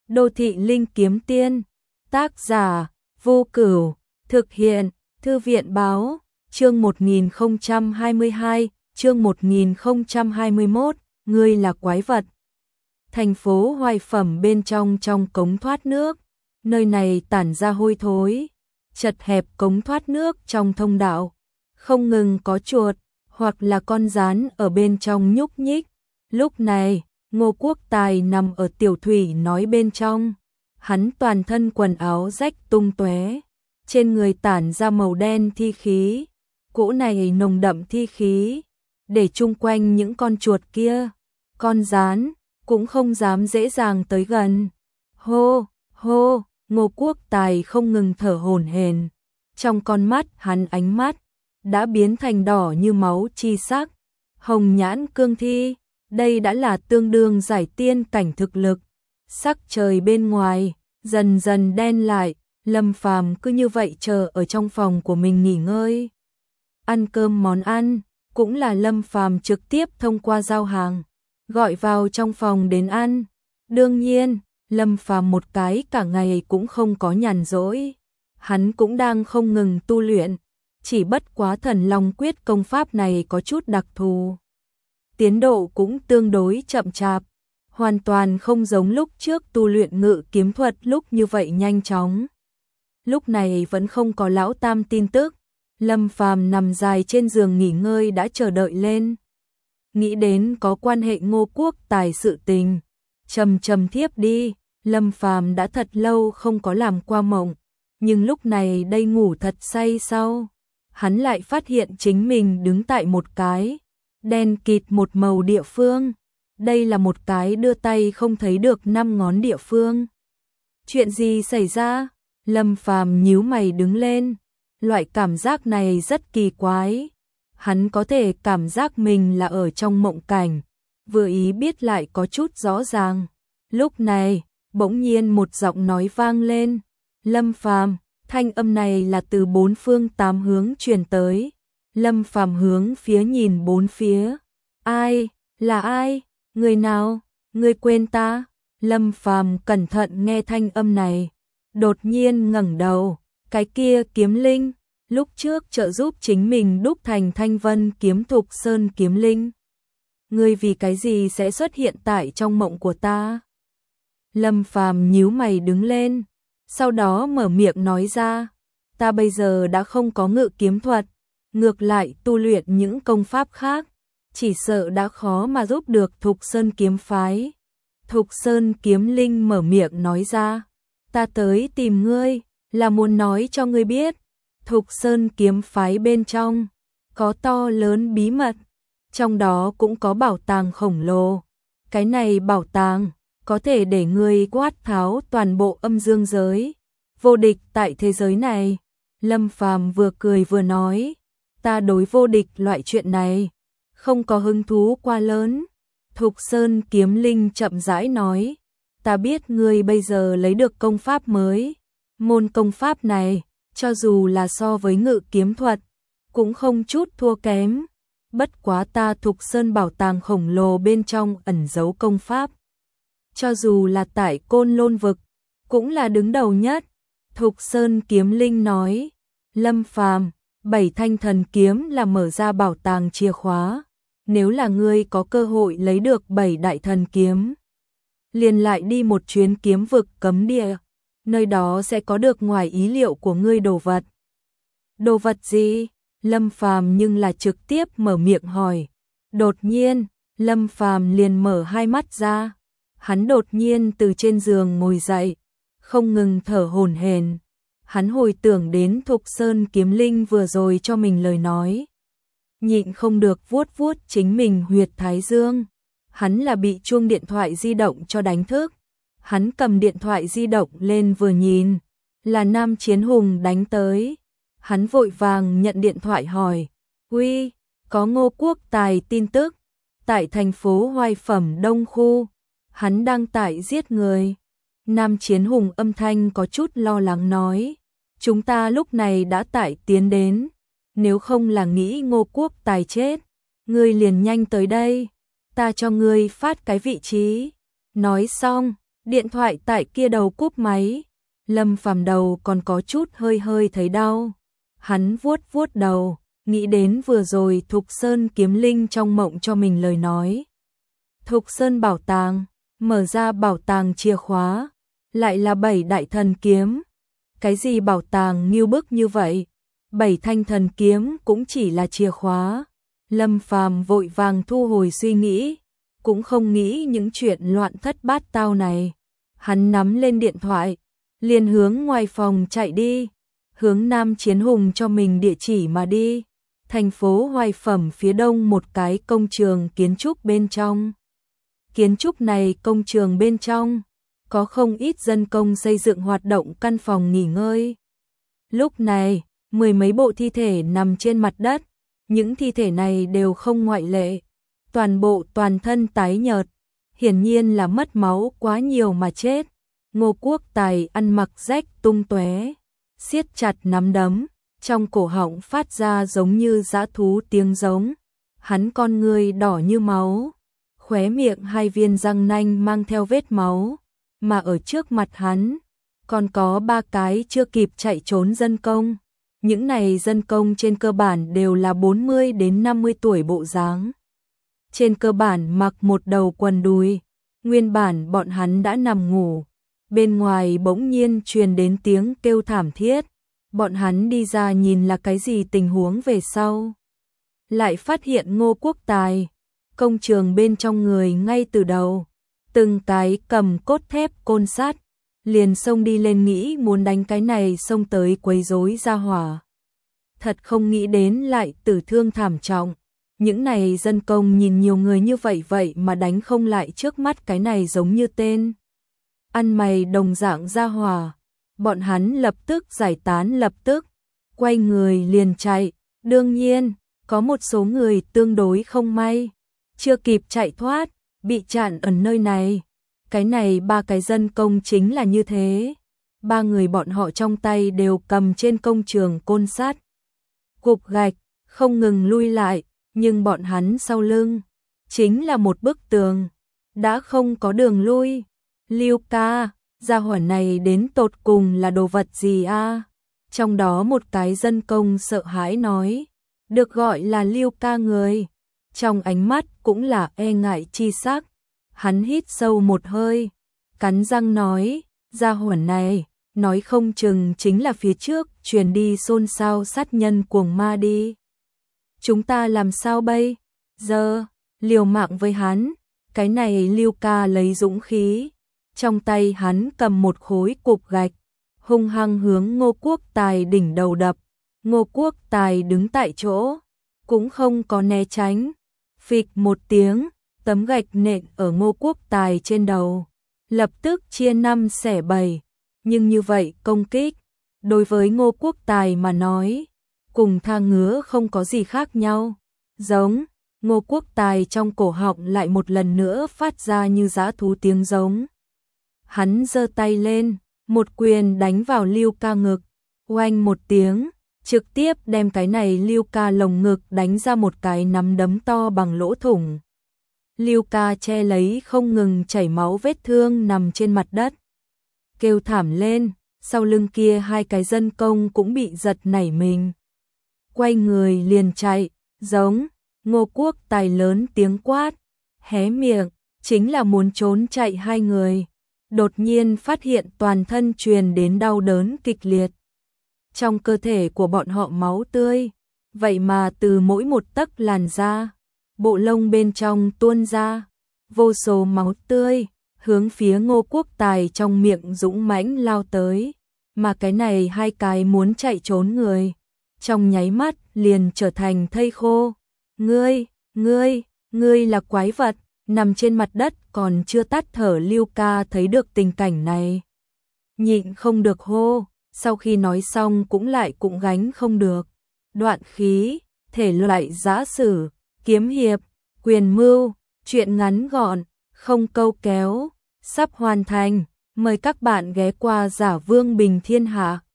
Đô thị linh kiếm tiên, tác giả, Vô Cửu, thực hiện, Thư viện báo, chương 1022, chương 1021, ngươi là quái vật. Thành phố Hoài Phẩm bên trong cống thoát nước, nơi này tản ra hôi thối, chật hẹp cống thoát nước trong thông đạo, không ngừng có chuột, hoặc là con gián ở bên trong nhúc nhích. Lúc này, Ngô Quốc Tài nằm ở tiểu thủy nói bên trong, hắn toàn thân quần áo rách tung tóe, trên người tản ra màu đen thi khí, cỗ này nồng đậm thi khí, để chung quanh những con chuột kia, con gián, cũng không dám dễ dàng tới gần. Hô, hô, Ngô Quốc Tài không ngừng thở hổn hển, trong con mắt hắn ánh mắt đã biến thành đỏ như máu chi sắc, hồng nhãn cương thi, đây đã là tương đương giải tiên cảnh thực lực. Sắc trời bên ngoài dần dần đen lại, Lâm Phàm cứ như vậy chờ ở trong phòng của mình nghỉ ngơi. Ăn cơm món ăn cũng là Lâm Phàm trực tiếp thông qua giao hàng gọi vào trong phòng đến ăn. Đương nhiên, Lâm Phàm một cái cả ngày cũng không có nhàn rỗi, hắn cũng đang không ngừng tu luyện, chỉ bất quá Thần Long Quyết công pháp này có chút đặc thù, tiến độ cũng tương đối chậm chạp, hoàn toàn không giống lúc trước tu luyện ngự kiếm thuật lúc như vậy nhanh chóng. Lúc này vẫn không có lão tam tin tức, Lâm Phàm nằm dài trên giường nghỉ ngơi đã chờ đợi lên. Nghĩ đến có quan hệ Ngô Quốc Tài sự tình, trầm thiếp đi, Lâm Phàm đã thật lâu không có làm qua mộng, nhưng lúc này đây ngủ thật say sau, hắn lại phát hiện chính mình đứng tại một cái đen kịt một màu địa phương, đây là một cái đưa tay không thấy được 5 ngón địa phương. Chuyện gì xảy ra? Lâm Phàm nhíu mày đứng lên, loại cảm giác này rất kỳ quái. Hắn có thể cảm giác mình là ở trong mộng cảnh, vừa ý biết lại có chút rõ ràng. Lúc này, bỗng nhiên một giọng nói vang lên. Lâm Phàm, thanh âm này là từ 4 phương 8 hướng truyền tới. Lâm Phàm hướng phía nhìn 4 phía. Ai? Là ai? Người nào? Người quên ta? Lâm Phàm cẩn thận nghe thanh âm này, đột nhiên ngẩng đầu, cái kia kiếm linh, lúc trước trợ giúp chính mình đúc thành Thanh Vân kiếm Thục Sơn kiếm linh. Ngươi vì cái gì sẽ xuất hiện tại trong mộng của ta? Lâm Phàm nhíu mày đứng lên, sau đó mở miệng nói ra, ta bây giờ đã không có ngự kiếm thuật, ngược lại tu luyện những công pháp khác, chỉ sợ đã khó mà giúp được Thục Sơn kiếm phái. Thục Sơn kiếm linh mở miệng nói ra, ta tới tìm ngươi, là muốn nói cho ngươi biết, Thục Sơn kiếm phái bên trong có to lớn bí mật, trong đó cũng có bảo tàng khổng lồ. Cái này bảo tàng có thể để ngươi quát tháo toàn bộ âm dương giới, vô địch tại thế giới này. Lâm Phàm vừa cười vừa nói, ta đối vô địch loại chuyện này không có hứng thú quá lớn. Thục Sơn kiếm linh chậm rãi nói, ta biết ngươi bây giờ lấy được công pháp mới, môn công pháp này cho dù là so với ngự kiếm thuật cũng không chút thua kém, bất quá ta Thục Sơn bảo tàng khổng lồ bên trong ẩn giấu công pháp, cho dù là tại Côn Lôn vực cũng là đứng đầu nhất. Thục Sơn kiếm linh nói, Lâm Phàm, 7 thanh thần kiếm là mở ra bảo tàng chìa khóa, nếu là ngươi có cơ hội lấy được 7 đại thần kiếm, liền lại đi một chuyến kiếm vực cấm địa, nơi đó sẽ có được ngoài ý liệu của ngươi đồ vật. Đồ vật gì? Lâm Phàm nhưng là trực tiếp mở miệng hỏi. Đột nhiên, Lâm Phàm liền mở hai mắt ra, hắn đột nhiên từ trên giường ngồi dậy, không ngừng thở hổn hển. Hắn hồi tưởng đến Thục Sơn kiếm linh vừa rồi cho mình lời nói, nhịn không được vuốt vuốt chính mình huyệt thái dương. Hắn là bị chuông điện thoại di động cho đánh thức. Hắn cầm điện thoại di động lên vừa nhìn, là Nam Chiến Hùng đánh tới. Hắn vội vàng nhận điện thoại hỏi, uy, có Ngô Quốc Tài tin tức, tại thành phố Hoài Phẩm Đông Khu, hắn đang tại giết người. Nam Chiến Hùng âm thanh có chút lo lắng nói, chúng ta lúc này đã tại tiến đến, nếu không là nghĩ Ngô Quốc Tài chết, ngươi liền nhanh tới đây, ta cho ngươi phát cái vị trí. Nói xong, Điện thoại tại kia đầu cúp máy, Lâm Phàm đầu còn có chút hơi hơi thấy đau. Hắn vuốt vuốt đầu, nghĩ đến vừa rồi Thục Sơn kiếm linh trong mộng cho mình lời nói. Thục Sơn bảo tàng, mở ra bảo tàng chìa khóa, lại là 7 đại thần kiếm. Cái gì bảo tàng nghiêu bức như vậy? 7 thanh thần kiếm cũng chỉ là chìa khóa. Lâm Phàm vội vàng thu hồi suy nghĩ, cũng không nghĩ những chuyện loạn thất bát tao này. Hắn nắm lên điện thoại, liền hướng ngoài phòng chạy đi, hướng Nam Chiến Hùng cho mình địa chỉ mà đi. Thành phố Hoài Phẩm phía đông một cái công trường kiến trúc bên trong. Kiến trúc này công trường bên trong, có không ít dân công xây dựng hoạt động căn phòng nghỉ ngơi. Lúc này, 10 mấy bộ thi thể nằm trên mặt đất, những thi thể này đều không ngoại lệ. Toàn thân tái nhợt, hiển nhiên là mất máu quá nhiều mà chết. Ngô Quốc Tài ăn mặc rách tung tóe, siết chặt nắm đấm, trong cổ họng phát ra giống như dã thú tiếng giống. Hắn con người đỏ như máu, khóe miệng 2 viên răng nanh mang theo vết máu, mà ở trước mặt hắn còn có 3 cái chưa kịp chạy trốn dân công. Những này dân công trên cơ bản đều là 40 đến 50 tuổi bộ dáng. Trên cơ bản mặc một đầu quần đùi, nguyên bản bọn hắn đã nằm ngủ. Bên ngoài bỗng nhiên truyền đến tiếng kêu thảm thiết. Bọn hắn đi ra nhìn là cái gì tình huống về sau. Lại phát hiện Ngô Quốc Tài, công trường bên trong người ngay từ đầu. Từng cái cầm cốt thép côn sắt, liền xông đi lên nghĩ muốn đánh cái này xông tới quấy rối ra hỏa. Thật không nghĩ đến lại tử thương thảm trọng. Những này dân công nhìn nhiều người như vậy mà đánh không lại trước mắt cái này giống như tên ăn mày đồng dạng ra hỏa. Bọn hắn lập tức giải tán, lập tức quay người liền chạy. Đương nhiên, có một số người tương đối không may, chưa kịp chạy thoát, bị chặn ở nơi này. Cái này 3 cái dân công chính là như thế. 3 người bọn họ trong tay đều cầm trên công trường côn sắt, cục gạch, không ngừng lui lại, nhưng bọn hắn sau lưng chính là một bức tường, đã không có đường lui. Lưu ca, gia hỏa này đến tột cùng là đồ vật gì a? Trong đó một cái dân công sợ hãi nói, được gọi là Lưu ca người, trong ánh mắt cũng là e ngại chi sắc. Hắn hít sâu một hơi, cắn răng nói, gia hỏa này, nói không chừng chính là phía trước truyền đi xôn xao sát nhân cuồng ma đi. Chúng ta làm sao bây giờ? Liều mạng với hắn. Cái này Lưu ca lấy dũng khí, trong tay hắn cầm một khối cục gạch, hung hăng hướng Ngô Quốc Tài đỉnh đầu đập. Ngô Quốc Tài đứng tại chỗ, cũng không có né tránh. Phịch một tiếng, tấm gạch nện ở Ngô Quốc Tài trên đầu, lập tức chia 5 xẻ 7. Nhưng như vậy công kích, đối với Ngô Quốc Tài mà nói, cùng tha ngứa không có gì khác nhau. Giống, Ngô Quốc Tài trong cổ họng lại một lần nữa phát ra như dã thú tiếng giống. Hắn giơ tay lên, một quyền đánh vào Lưu ca ngực, oanh một tiếng, trực tiếp đem cái này Lưu ca lồng ngực đánh ra một cái nắm đấm to bằng lỗ thủng. Lưu ca che lấy không ngừng chảy máu vết thương nằm trên mặt đất, kêu thảm lên. Sau lưng kia 2 cái dân công cũng bị giật nảy mình, quay người liền chạy. Giống, Ngô Quốc Tài lớn tiếng quát, hé miệng, chính là muốn trốn chạy 2 người. Đột nhiên phát hiện toàn thân truyền đến đau đớn kịch liệt. Trong cơ thể của bọn họ máu tươi, vậy mà từ mỗi một tấc làn da, bộ lông bên trong tuôn ra, vô số máu tươi, hướng phía Ngô Quốc Tài trong miệng dũng mãnh lao tới. Mà cái này 2 cái muốn chạy trốn người, trong nháy mắt liền trở thành thây khô. Ngươi là quái vật. Nằm trên mặt đất còn chưa tắt thở Lưu ca thấy được tình cảnh này, nhịn không được hô, sau khi nói xong cũng gánh không được. Đoạn khí, thể loại giã sử, kiếm hiệp, quyền mưu, truyện ngắn gọn, không câu kéo, sắp hoàn thành. Mời các bạn ghé qua Giả Vương Bình Thiên Hạ.